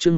chương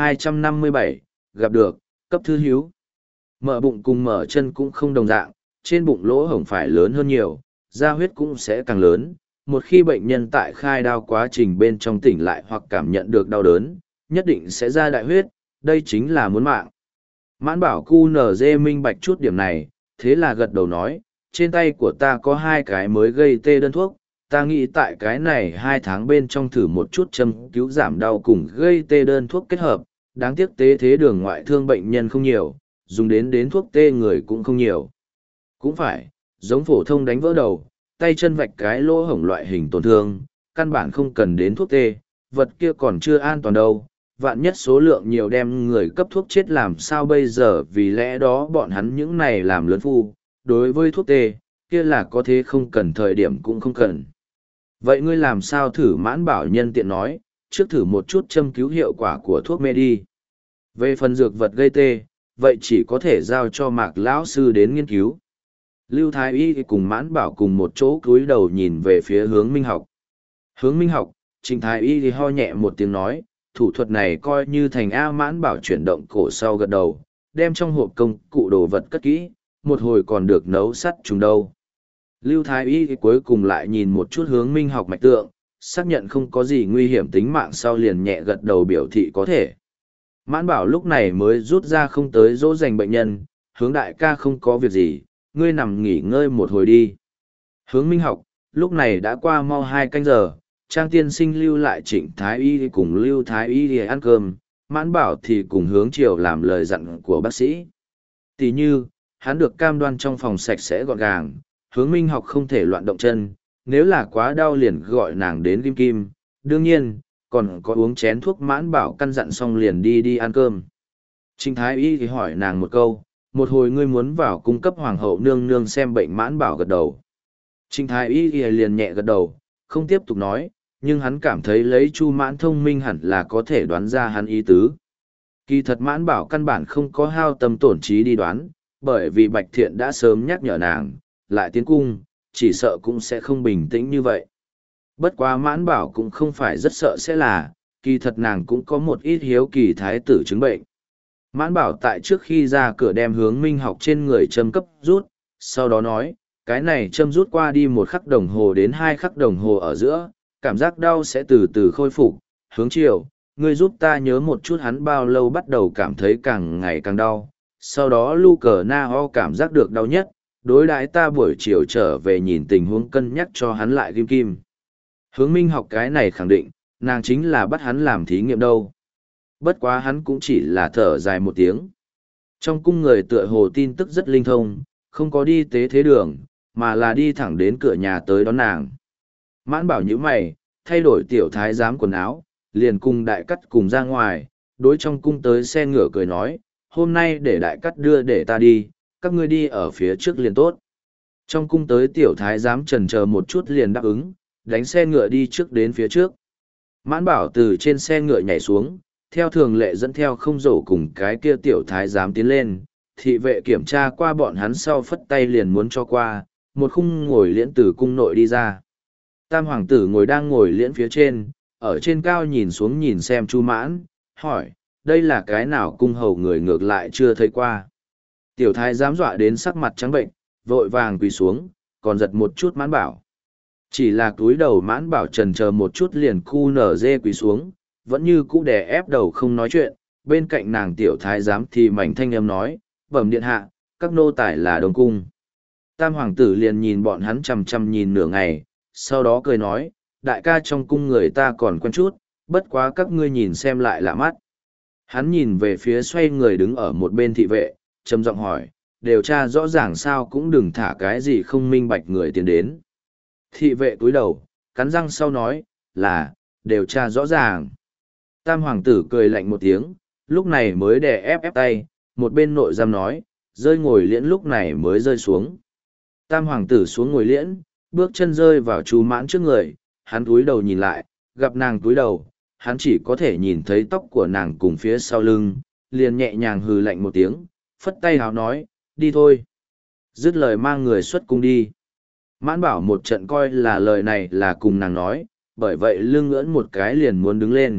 1257, gặp được, cấp thư hiếu. Mở bụng cùng mở chân cũng không đồng dạng, trên bụng lỗ hổng phải lớn hơn nhiều, da huyết cũng sẽ càng lớn. Một khi bệnh nhân tại khai đao quá trình bên trong tỉnh lại hoặc cảm nhận được đau đớn, nhất định sẽ ra đại huyết, đây chính là muốn mạng. Mãn bảo QNZ minh bạch chút điểm này, thế là gật đầu nói, trên tay của ta có 2 cái mới gây tê đơn thuốc, ta nghĩ tại cái này 2 tháng bên trong thử một chút châm cứu giảm đau cùng gây tê đơn thuốc kết hợp, đáng tiếc tế thế đường ngoại thương bệnh nhân không nhiều, dùng đến thuốc tê người cũng không nhiều. Cũng phải, giống phổ thông đánh vỡ đầu, tay chân vạch cái lỗ hổng loại hình tổn thương, căn bản không cần đến thuốc tê, vật kia còn chưa an toàn đâu. Vạn nhất số lượng nhiều đem người cấp thuốc chết làm sao bây giờ, vì lẽ đó bọn hắn những này làm lớn phu, đối với thuốc tê, kia là có thế không cần thời điểm cũng không cần. Vậy ngươi làm sao thử? Mãn bảo nhân tiện nói, trước thử một chút châm cứu hiệu quả của thuốc mê đi. Về phần dược vật gây tê, vậy chỉ có thể giao cho Mạc lão sư đến nghiên cứu. Lưu Thái Y cùng Mãn Bảo cùng một chỗ cúi đầu nhìn về phía Hướng Minh Học. Hướng Minh Học, Trịnh Thái Y thì ho nhẹ một tiếng nói, thủ thuật này coi như thành. A. Mãn Bảo chuyển động cổ sau gật đầu, đem trong hộp công cụ đồ vật cất kỹ, một hồi còn được nấu sắt chúng đâu. Lưu Thái Y thì cuối cùng lại nhìn một chút Hướng Minh Học mạch tượng, xác nhận không có gì nguy hiểm tính mạng sau liền nhẹ gật đầu biểu thị có thể. Mãn Bảo lúc này mới rút ra không tới dỗ dành bệnh nhân, Hướng đại ca không có việc gì, ngươi nằm nghỉ ngơi một hồi đi. Hướng Minh Học, lúc này đã qua mau 2 canh giờ, Trang tiên sinh lưu lại Trịnh Thái Y cùng Lưu Thái Y đi ăn cơm, Mãn Bảo thì cùng Hướng Triều làm lời dặn của bác sĩ. Tỷ như, hắn được cam đoan trong phòng sạch sẽ gọn gàng, Hướng Minh Học không thể loạn động chân, nếu là quá đau liền gọi nàng đến Kim Kim, đương nhiên, còn có uống chén thuốc. Mãn Bảo căn dặn xong liền đi ăn cơm. Trịnh Thái Y thì hỏi nàng một câu, một hồi ngươi muốn vào cung cấp hoàng hậu nương nương xem bệnh? Mãn Bảo gật đầu. Trịnh Thái Y thì liền nhẹ gật đầu, không tiếp tục nói, nhưng hắn cảm thấy lấy Chu Mãn thông minh hẳn là có thể đoán ra hắn ý tứ. Kỳ thật Mãn Bảo căn bản không có hao tâm tổn trí đi đoán, bởi vì Bạch Thiện đã sớm nhắc nhở nàng, lại tiến cung, chỉ sợ cũng sẽ không bình tĩnh như vậy. Bất quá Mãn Bảo cũng không phải rất sợ sẽ là, kỳ thật nàng cũng có một ít hiếu kỳ thái tử chứng bệnh. Mãn Bảo tại trước khi ra cửa đem Hướng Minh Học trên người châm cấp rút, sau đó nói, cái này châm rút qua đi 1 khắc đồng hồ đến 2 khắc đồng hồ ở giữa, cảm giác đau sẽ từ từ khôi phục. Hướng Triều, ngươi giúp ta nhớ một chút hắn bao lâu bắt đầu cảm thấy càng ngày càng đau, sau đó Lu Cờ Na Ho cảm giác được đau nhất, đối đãi ta buổi chiều trở về nhìn tình huống cân nhắc cho hắn lại Kim Kim. Hướng Minh Học cái này khẳng định, nàng chính là bắt hắn làm thí nghiệm đâu. Bất quá hắn cũng chỉ là thở dài một tiếng. Trong cung người tựa hồ tin tức rất linh thông, không có đi tế thế đường, mà là đi thẳng đến cửa nhà tới đón nàng. Mãn Bảo nhíu mày, thay đổi tiểu thái giám quần áo, liền cùng đại cắt cùng ra ngoài, đối trong cung tới xe ngựa cười nói, hôm nay để đại cắt đưa để ta đi, các ngươi đi ở phía trước liền tốt. Trong cung tới tiểu thái giám chần chờ một chút liền đáp ứng, đánh xe ngựa đi trước đến phía trước. Mãn Bảo từ trên xe ngựa nhảy xuống, theo thường lệ dẫn theo không rổ cùng cái kia tiểu thái giám tiến lên, thị vệ kiểm tra qua bọn hắn sau phất tay liền muốn cho qua, một khung ngồi liễn từ cung nội đi ra. Tam hoàng tử ngồi đang ngồi liễn phía trên, ở trên cao nhìn xuống nhìn xem Chu Mãn, hỏi, đây là cái nào cung hầu người ngược lại chưa thấy qua. Tiểu thái giám dọa đến sắc mặt trắng bệnh, vội vàng quỳ xuống, còn giật một chút Mãn Bảo. Chỉ là túi đầu Mãn Bảo trần chờ một chút liền cu nở dê quỳ xuống, vẫn như cũ đè ép đầu không nói chuyện. Bên cạnh nàng tiểu thái giám thì mảnh thanh âm nói, bẩm điện hạ, các nô tài là Đông cung. Tam hoàng tử liền nhìn bọn hắn chằm chằm nhìn nửa ngày, sau đó cười nói, đại ca trong cung người ta còn quen chút, bất quá các ngươi nhìn xem lại lạ mắt. Hắn nhìn về phía xoay người đứng ở một bên thị vệ, trầm giọng hỏi, điều tra rõ ràng sao cũng đừng thả cái gì không minh bạch người tiến đến. Thị vệ cúi đầu, cắn răng sau nói, là, điều tra rõ ràng. Tam hoàng tử cười lạnh một tiếng, lúc này mới đè ép tay, một bên nội giam nói, rơi ngồi liễn lúc này mới rơi xuống. Tam hoàng tử xuống ngồi liễn, bước chân rơi vào Chu Mãn trước người, hắn cúi đầu nhìn lại, gặp nàng cúi đầu, hắn chỉ có thể nhìn thấy tóc của nàng cùng phía sau lưng, liền nhẹ nhàng hừ lạnh một tiếng, phất tay hào nói, đi thôi. Dứt lời mang người xuất cung đi. Mãn Bảo một trận coi là lời này là cùng nàng nói, bởi vậy lưng ngưỡng một cái liền muốn đứng lên,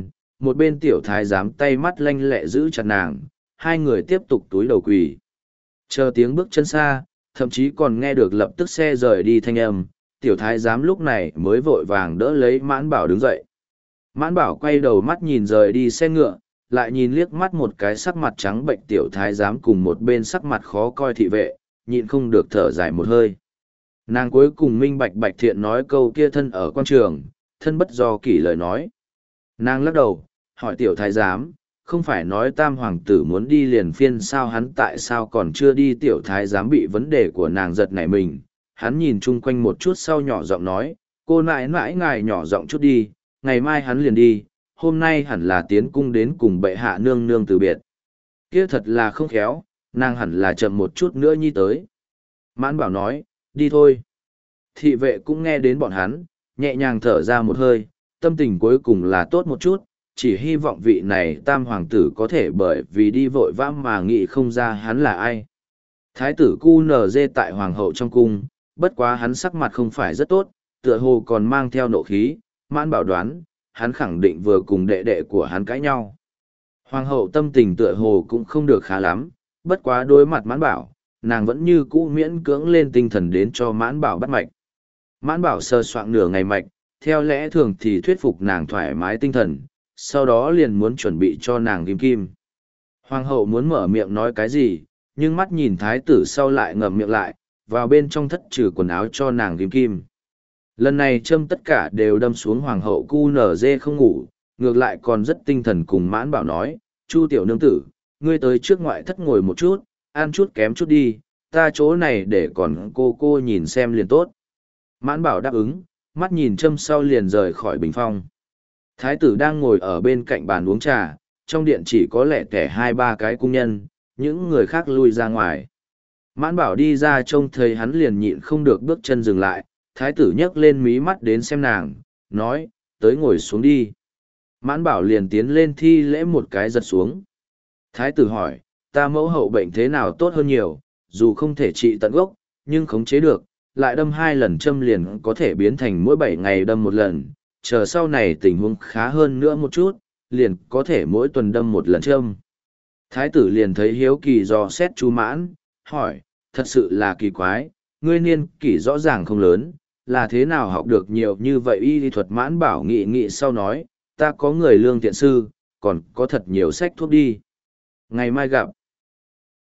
một bên tiểu thái giám tay mắt lanh lẹ giữ chặt nàng, hai người tiếp tục túi đầu quỳ. Chờ tiếng bước chân xa, thậm chí còn nghe được lập tức xe rời đi thanh âm, tiểu thái giám lúc này mới vội vàng đỡ lấy Mãn Bảo đứng dậy. Mãn Bảo quay đầu mắt nhìn rời đi xe ngựa, lại nhìn liếc mắt một cái sắc mặt trắng bệnh tiểu thái giám cùng một bên sắc mặt khó coi thị vệ, nhịn không được thở dài một hơi. Nàng cuối cùng minh bạch Bạch Thiện nói câu kia thân ở quan trường, thân bất do kỷ lời nói. Nàng lắc đầu, hỏi tiểu thái giám, không phải nói tam hoàng tử muốn đi liền phiên sao, hắn tại sao còn chưa đi? Tiểu thái giám bị vấn đề của nàng giật nảy mình, hắn nhìn chung quanh một chút sau nhỏ giọng nói, cô nãi nãi ngài nhỏ giọng chút đi, ngày mai hắn liền đi, hôm nay hẳn là tiến cung đến cùng bệ hạ nương nương từ biệt. Kia thật là không khéo, nàng hẳn là chậm một chút nữa nhi tới. Mãn Bảo nói, đi thôi. Thị vệ cũng nghe đến bọn hắn, nhẹ nhàng thở ra một hơi, tâm tình cuối cùng là tốt một chút, chỉ hy vọng vị này tam hoàng tử có thể bởi vì đi vội vã mà nghĩ không ra hắn là ai. Thái tử cu nở dê tại hoàng hậu trong cung, bất quá hắn sắc mặt không phải rất tốt, tựa hồ còn mang theo nộ khí, Mãn Bảo đoán, hắn khẳng định vừa cùng đệ đệ của hắn cãi nhau. Hoàng hậu tâm tình tựa hồ cũng không được khá lắm, bất quá đối mặt Mãn Bảo, nàng vẫn như cũ miễn cưỡng lên tinh thần đến cho Mãn Bảo bắt mạch. Mãn Bảo sơ soạn nửa ngày mạch, theo lẽ thường thì thuyết phục nàng thoải mái tinh thần, sau đó liền muốn chuẩn bị cho nàng ghim kim. Hoàng hậu muốn mở miệng nói cái gì, nhưng mắt nhìn thái tử sau lại ngậm miệng lại, vào bên trong thất trừ quần áo cho nàng ghim kim. Lần này châm tất cả đều đâm xuống hoàng hậu cu nở dê không ngủ, ngược lại còn rất tinh thần cùng Mãn Bảo nói, Chu tiểu nương tử, ngươi tới trước ngoại thất ngồi một chút, ăn chút kém chút đi, ta chỗ này để còn cô nhìn xem liền tốt. Mãn Bảo đáp ứng, mắt nhìn châm sau liền rời khỏi bình phong. Thái tử đang ngồi ở bên cạnh bàn uống trà, trong điện chỉ có lẻ tẻ hai ba cái cung nhân, những người khác lui ra ngoài. Mãn Bảo đi ra trông thấy hắn liền nhịn không được bước chân dừng lại, thái tử nhấc lên mí mắt đến xem nàng, nói, tới ngồi xuống đi. Mãn Bảo liền tiến lên thi lễ một cái giật xuống. Thái tử hỏi, ta mẫu hậu bệnh thế nào tốt hơn nhiều, dù không thể trị tận gốc, nhưng khống chế được, lại đâm 2 lần châm liền có thể biến thành mỗi 7 ngày đâm 1 lần, chờ sau này tình huống khá hơn nữa một chút, liền có thể mỗi tuần đâm 1 lần châm. Thái tử liền thấy hiếu kỳ dò xét Chu Mãn, hỏi, thật sự là kỳ quái, ngươi niên kỷ rõ ràng không lớn, là thế nào học được nhiều như vậy? Y lý thuật. Mãn Bảo nghị sau nói, ta có người lương thiện sư, còn có thật nhiều sách thuốc đi. Ngày mai gặp.